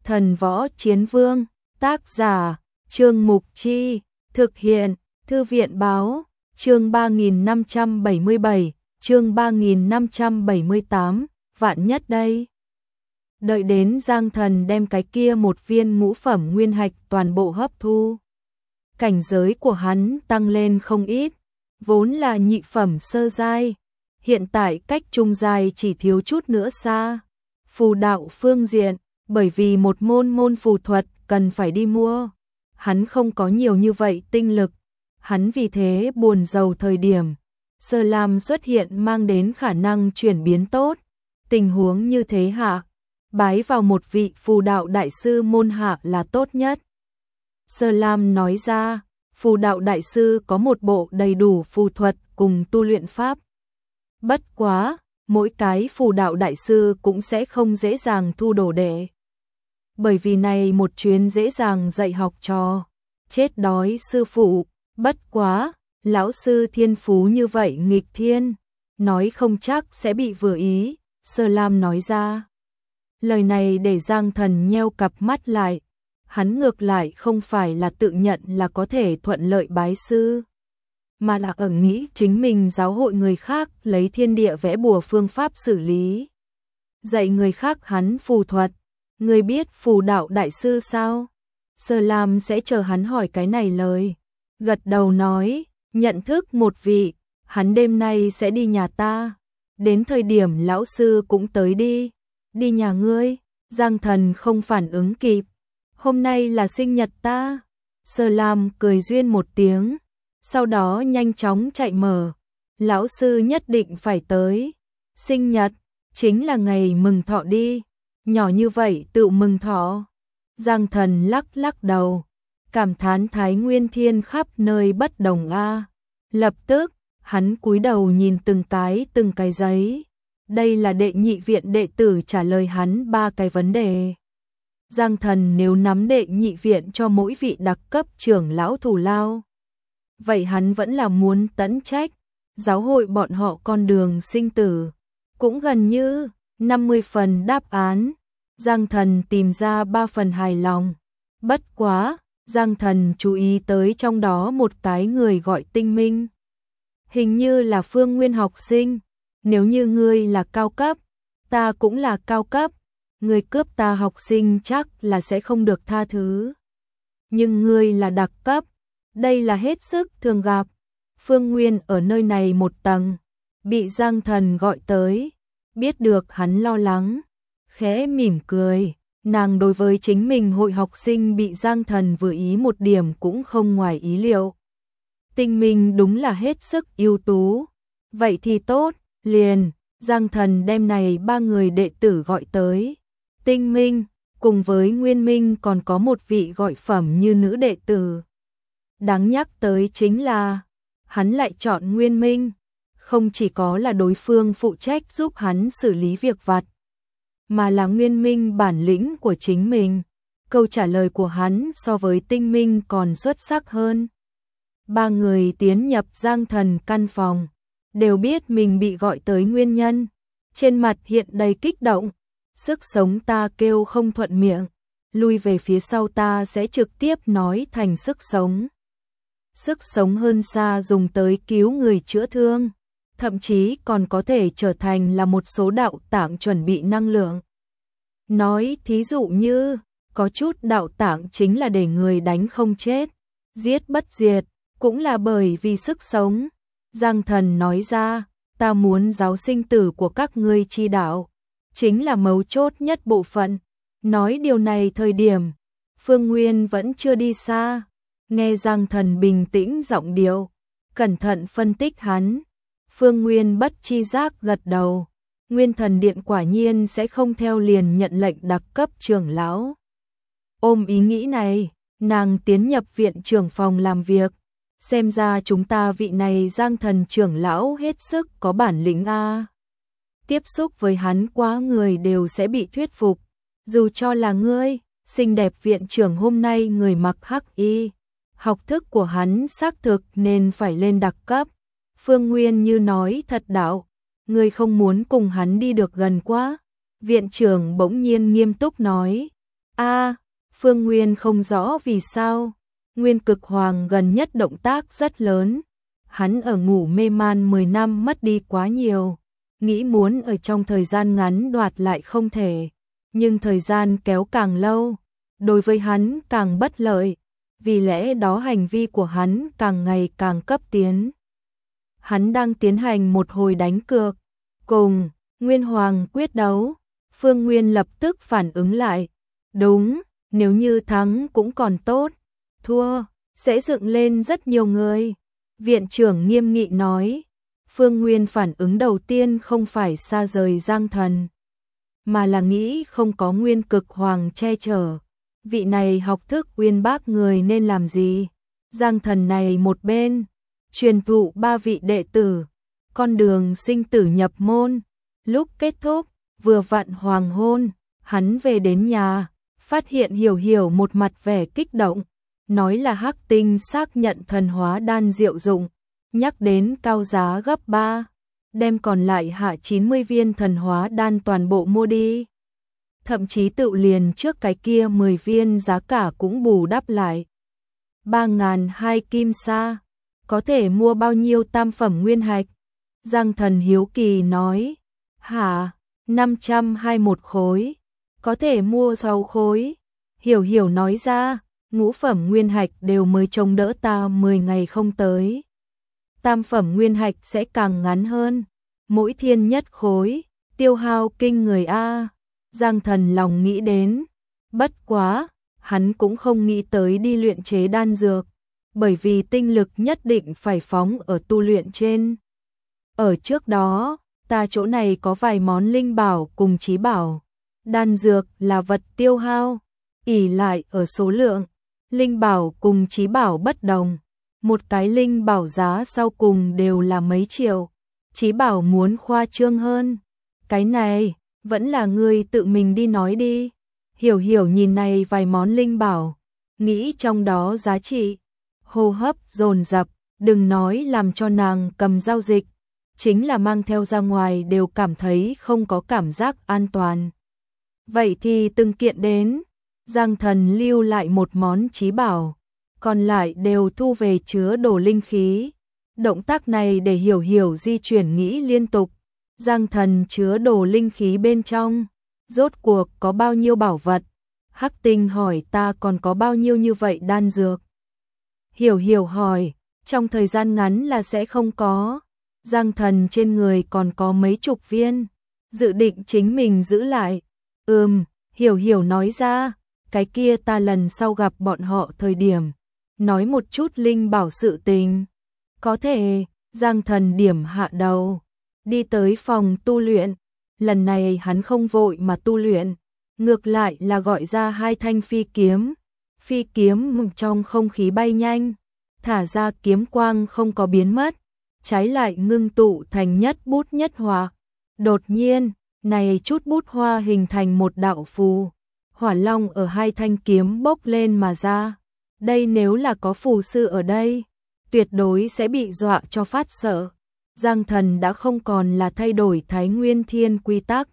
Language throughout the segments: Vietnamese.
Thần Võ Chiến Vương, tác giả, Trương Mục Chi, thực hiện, Thư viện Báo, chương 3577, chương 3578, vạn nhất đây. Đợi đến Giang Thần đem cái kia một viên ngũ phẩm nguyên hạch toàn bộ hấp thu. Cảnh giới của hắn tăng lên không ít, vốn là nhị phẩm sơ giai, hiện tại cách trung giai chỉ thiếu chút nữa xa. Phù đạo phương diện, bởi vì một môn phù thuật cần phải đi mua, hắn không có nhiều như vậy tinh lực, hắn vì thế buồn rầu thời điểm Sơ Lam xuất hiện mang đến khả năng chuyển biến tốt. Tình huống như thế hạ, bái vào một vị phù đạo đại sư môn hạ là tốt nhất. Sơ Lam nói ra, phù đạo đại sư có một bộ đầy đủ phù thuật cùng tu luyện pháp. Bất quá, mỗi cái phù đạo đại sư cũng sẽ không dễ dàng thu đồ đệ. Bởi vì này một chuyến dễ dàng dạy học trò, chết đói sư phụ, bất quá, lão sư thiên phú như vậy nghịch thiên, nói không chắc sẽ bị vừa ý, Sơ Lam nói ra. Lời này để Giang Thần nheo cặp mắt lại, hắn ngược lại không phải là tự nhận là có thể thuận lợi bái sư, mà là ở nghĩ chính mình giáo hội người khác lấy thiên địa vẽ bùa phương pháp xử lý. Dạy người khác hắn phù thuật, người biết phù đạo đại sư sao? Sơ Lam sẽ chờ hắn hỏi cái này lời. Gật đầu nói, nhận thức một vị, hắn đêm nay sẽ đi nhà ta. Đến thời điểm lão sư cũng tới đi. Đi nhà ngươi, Giang Thần không phản ứng kịp. Hôm nay là sinh nhật ta. Sơ Lam cười duyên một tiếng, sau đó nhanh chóng chạy mở. Lão sư nhất định phải tới. Sinh nhật, chính là ngày mừng thọ đi. Nhỏ như vậy tự mừng thọ. Giang Thần lắc lắc đầu, cảm thán Thái Nguyên Thiên khắp nơi bất đồng a. Lập tức, hắn cúi đầu nhìn từng cái giấy. Đây là đệ nhị viện đệ tử trả lời hắn 3 cái vấn đề. Giang Thần nếu nắm đệ nhị viện cho mỗi vị đặc cấp trưởng lão thù lao, vậy hắn vẫn là muốn tận trách giáo hội bọn họ con đường sinh tử. Cũng gần như 50 phần đáp án, Giang Thần tìm ra 3 phần hài lòng. Bất quá, Giang Thần chú ý tới trong đó một cái người gọi Tinh Minh. Hình như là Phương Nguyên học sinh. Nếu như ngươi là cao cấp, ta cũng là cao cấp, ngươi cướp ta học sinh chắc là sẽ không được tha thứ. Nhưng ngươi là đặc cấp, đây là hết sức thường gặp. Phương Nguyên ở nơi này một tầng, bị Giang Thần gọi tới, biết được hắn lo lắng, khẽ mỉm cười. Nàng đối với chính mình hội học sinh bị Giang Thần vừa ý một điểm cũng không ngoài ý liệu. Tinh Minh đúng là hết sức ưu tú. Vậy thì tốt, liền, Giang Thần đem này 3 người đệ tử gọi tới. Tinh Minh, cùng với Nguyên Minh còn có một vị gọi phẩm như nữ đệ tử. Đáng nhắc tới chính là, hắn lại chọn Nguyên Minh, không chỉ có là đối phương phụ trách giúp hắn xử lý việc vặt, mà là Nguyên Minh bản lĩnh của chính mình. Câu trả lời của hắn so với Tinh Minh còn xuất sắc hơn. 3 người tiến nhập Giang Thần căn phòng, đều biết mình bị gọi tới nguyên nhân, trên mặt hiện đầy kích động. Sức sống ta kêu không thuận miệng, lui về phía sau ta sẽ trực tiếp nói thành sức sống. Sức sống hơn xa dùng tới cứu người chữa thương, thậm chí còn có thể trở thành là một số đạo tạng chuẩn bị năng lượng. Nói thí dụ như, có chút đạo tạng chính là để người đánh không chết, giết bất diệt, cũng là bởi vì sức sống. Giang Thần nói ra, ta muốn giáo sinh tử của các ngươi chi đạo, chính là mấu chốt nhất bộ phận. Nói điều này thời điểm, Phương Nguyên vẫn chưa đi xa. Nghe Giang Thần bình tĩnh giọng điệu, cẩn thận phân tích hắn, Phương Nguyên bất chi giác gật đầu. Nguyên Thần Điện quả nhiên sẽ không theo liền nhận lệnh đặc cấp trưởng lão. Ôm ý nghĩ này, nàng tiến nhập viện trưởng phòng làm việc. Xem ra chúng ta vị này Giang Thần trưởng lão hết sức có bản lĩnh a. Tiếp xúc với hắn quá người đều sẽ bị thuyết phục. Dù cho là ngươi, xinh đẹp viện trưởng hôm nay người mặc hắc y, học thức của hắn xác thực nên phải lên đặc cấp. Phương Nguyên như nói thật đạo, ngươi không muốn cùng hắn đi được gần quá. Viện trưởng bỗng nhiên nghiêm túc nói, Phương Nguyên không rõ vì sao. Nguyên Cực Hoàng gần nhất động tác rất lớn. Hắn ở ngủ mê man 10 năm mất đi quá nhiều. Nghĩ muốn ở trong thời gian ngắn đoạt lại không thể. Nhưng thời gian kéo càng lâu, đối với hắn càng bất lợi. Vì lẽ đó hành vi của hắn càng ngày càng cấp tiến. Hắn đang tiến hành một hồi đánh cược. Cùng Nguyên Hoàng quyết đấu. Phương Nguyên lập tức phản ứng lại. Đúng, nếu như thắng cũng còn tốt. Thua, sẽ dựng lên rất nhiều người. Viện trưởng nghiêm nghị nói. Phương Nguyên phản ứng đầu tiên không phải xa rời Giang Thần, mà là nghĩ không có Nguyên Cực Hoàng che chở. Vị này học thức uyên bác người nên làm gì? Giang Thần này một bên, truyền thụ 3 vị đệ tử, con đường sinh tử nhập môn. Lúc kết thúc, vừa vặn hoàng hôn, hắn về đến nhà, phát hiện Hiểu Hiểu một mặt vẻ kích động, nói là Hắc Tinh xác nhận thần hóa đan diệu dụng, nhắc đến cao giá gấp 3, đem còn lại hạ 90 viên thần hóa đan toàn bộ mua đi. Thậm chí tự liền trước cái kia 10 viên giá cả cũng bù đắp lại. 3.200 kim sa, có thể mua bao nhiêu tam phẩm nguyên hạch? Giang Thần hiếu kỳ nói, hả, 521 khối, có thể mua 6 khối. Hiểu Hiểu nói ra, ngũ phẩm nguyên hạch đều mới trông đỡ ta 10 ngày không tới. Tam phẩm nguyên hạch sẽ càng ngắn hơn, mỗi thiên nhất khối, tiêu hao kinh người a. Giang Thần lòng nghĩ đến, bất quá, hắn cũng không nghĩ tới đi luyện chế đan dược, bởi vì tinh lực nhất định phải phóng ở tu luyện trên. Ở trước đó, ta chỗ này có vài món linh bảo cùng chí bảo, đan dược là vật tiêu hao, ỷ lại ở số lượng, linh bảo cùng chí bảo bất đồng. Một cái linh bảo giá sau cùng đều là mấy triệu, chí bảo muốn khoa trương hơn. Cái này, vẫn là ngươi tự mình đi nói đi. Hiểu Hiểu nhìn này vài món linh bảo, nghĩ trong đó giá trị, hô hấp dồn dập, đừng nói làm cho nàng cầm giao dịch, chính là mang theo ra ngoài đều cảm thấy không có cảm giác an toàn. Vậy thì từng kiện đến, Giang Thần lưu lại một món chí bảo, còn lại đều thu về chứa đồ linh khí. Động tác này để Hiểu Hiểu di chuyển nghĩ liên tục. Giang Thần chứa đồ linh khí bên trong, rốt cuộc có bao nhiêu bảo vật? Hắc Tinh hỏi ta còn có bao nhiêu như vậy đan dược? Hiểu Hiểu hỏi, trong thời gian ngắn là sẽ không có. Giang Thần trên người còn có mấy chục viên, dự định chính mình giữ lại. Hiểu Hiểu nói ra, cái kia ta lần sau gặp bọn họ thời điểm, nói một chút linh bảo sự tình. Có thể, Giang Thần điểm hạ đầu, đi tới phòng tu luyện. Lần này hắn không vội mà tu luyện, ngược lại là gọi ra 2 thanh phi kiếm. Phi kiếm trong không khí bay nhanh, thả ra kiếm quang không có biến mất, trái lại ngưng tụ thành nhất bút nhất họa. Đột nhiên, này chút bút hoa hình thành một đạo phù, hỏa long ở 2 thanh kiếm bốc lên mà ra. Đây nếu là có phù sư ở đây, tuyệt đối sẽ bị dọa cho phát sợ. Giang Thần đã không còn là thay đổi Thái Nguyên Thiên quy tắc,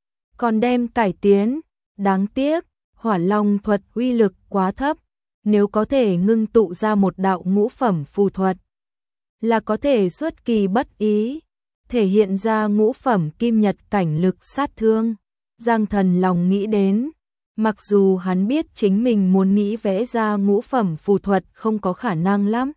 còn đem cải tiến. Đáng tiếc, hỏa long thuật uy lực quá thấp, nếu có thể ngưng tụ ra một đạo ngũ phẩm phù thuật, là có thể xuất kỳ bất ý, thể hiện ra ngũ phẩm kim nhật cảnh lực sát thương. Giang Thần lòng nghĩ đến, mặc dù hắn biết chính mình muốn nghĩ vẽ ra ngũ phẩm phù thuật không có khả năng lắm.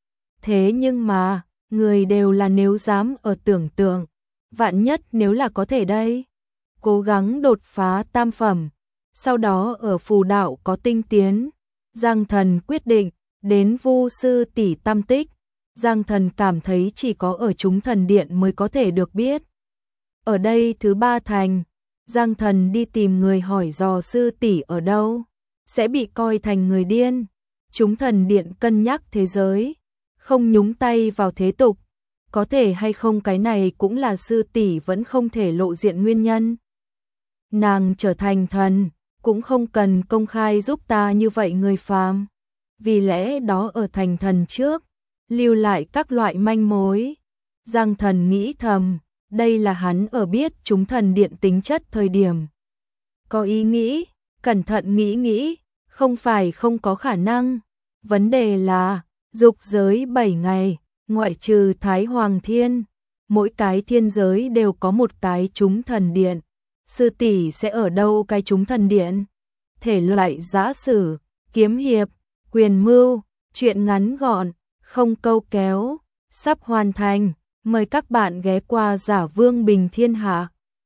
Thế nhưng mà, người đều là nếu dám ở tưởng tượng, vạn nhất nếu là có thể đây. Cố gắng đột phá tam phẩm, sau đó ở phù đạo có tinh tiến. Giang Thần quyết định, đến Vu sư tỷ tam tích. Giang Thần cảm thấy chỉ có ở chúng thần điện mới có thể được biết. Ở đây thứ 3 thành, Giang Thần đi tìm người hỏi dò sư tỷ ở đâu, sẽ bị coi thành người điên. Chúng thần điện cân nhắc thế giới, không nhúng tay vào thế tục. Có thể hay không cái này cũng là sư tỷ vẫn không thể lộ diện nguyên nhân. Nàng trở thành thần, cũng không cần công khai giúp ta như vậy người phàm. Vì lẽ đó ở thành thần trước, lưu lại các loại manh mối. Giang Thần nghĩ thầm, đây là hắn ở biết chúng thần điện tính chất thời điểm. Có ý nghĩ, cẩn thận nghĩ nghĩ, không phải không có khả năng. Vấn đề là, dục giới 7 ngày, ngoại trừ Thái Hoàng Thiên, mỗi cái thiên giới đều có một cái chúng thần điện. Sư tỷ sẽ ở đâu cái chúng thần điện? Thể loại giã sử, kiếm hiệp, quyền mưu, truyện ngắn gọn, không câu kéo, sắp hoàn thành. Mời các bạn ghé qua Giả Vương Bình Thiên Hạ.